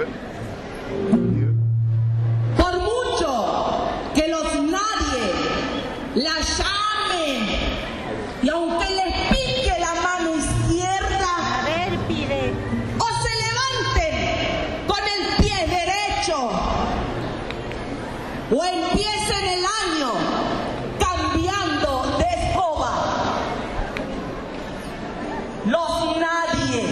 Por mucho que los nadie la llamen y aunque les pique la mano izquierda, A ver, pide. o se levanten con el pie derecho o empiecen el año cambiando de escoba. Los nadie,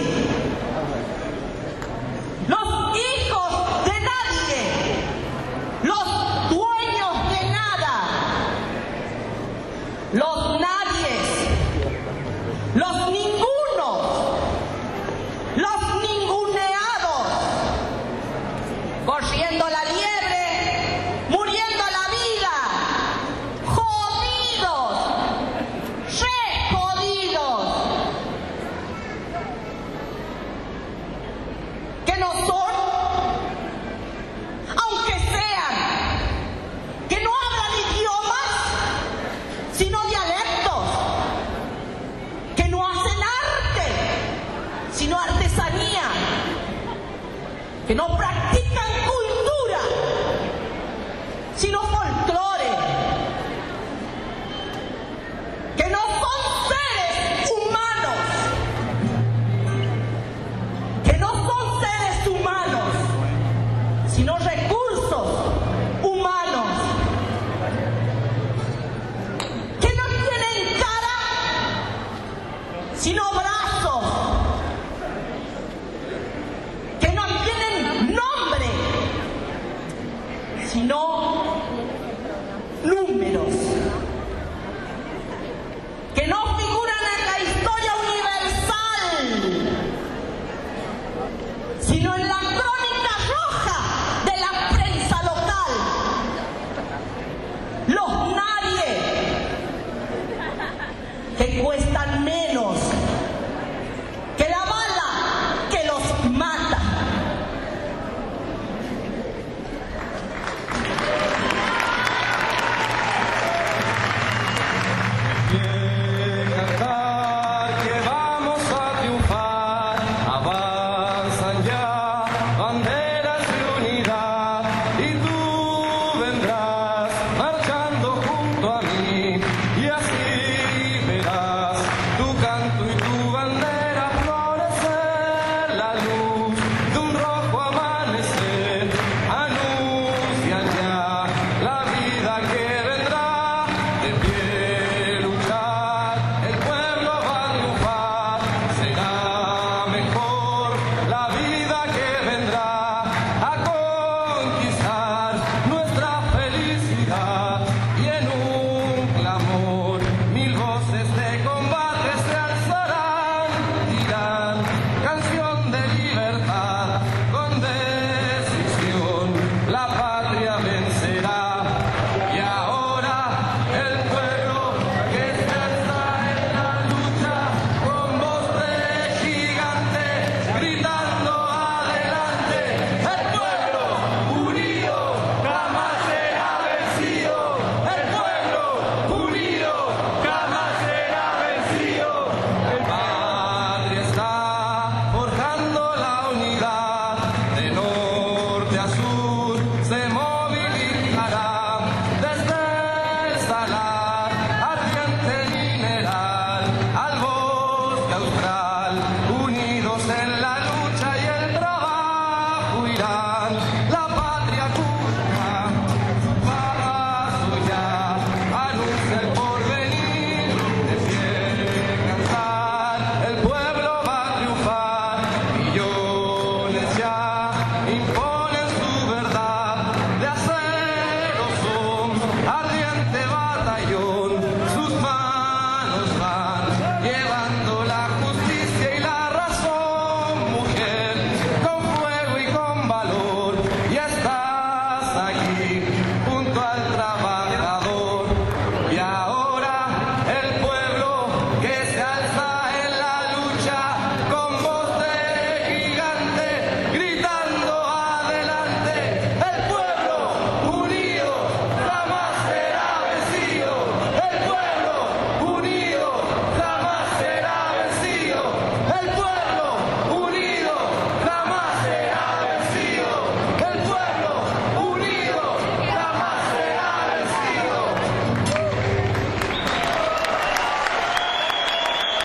los hijos de nadie, los dueños de nada, los nadies, los ningunos, los ninguneados, corriendo la liebre, muriendo la vida, jodidos, re jodidos, que no son, aunque sean, que no hablan idiomas, sino dialectos, que no hacen arte, sino artesanía, que no practican cultura, sino folclore, que no son seres humanos, que no son seres humanos, sino recursos humanos, que no tienen cara, sino brazos, que no tienen nombre, sino números, que no figuran en la historia universal, sino en la crónica roja de la prensa local. Los nadie, que cuestan menos que la bala que los mata. Cantar que vamos a triunfar, avanzan ya banderas de unidad y tú vendrás marchando junto a mí y así verás tu canto y tu bandera florecer, la luz de un rojo amanecer anuncian ya la vida que vendrá, de pie luchar, el pueblo va a triunfar, será mejor la vida que vendrá a conquistar nuestra felicidad y en un clamor mil voces de combate se alzarán, dirán canción de libertad con decisión la patria vencerá y ahora el pueblo que se alza en la lucha con voz de gigante gritando adelante, el pueblo unido jamás será vencido, el pueblo unido jamás será vencido, el padre está forjando la unidad de norte a sur se movilizará desde el salar ardiente mineral al bosque austral, unidos en la lucha y el trabajo irán, la patria curva paso ya anuncia el porvenir, de pie cantar, el pueblo va a triunfar, millones ya imponen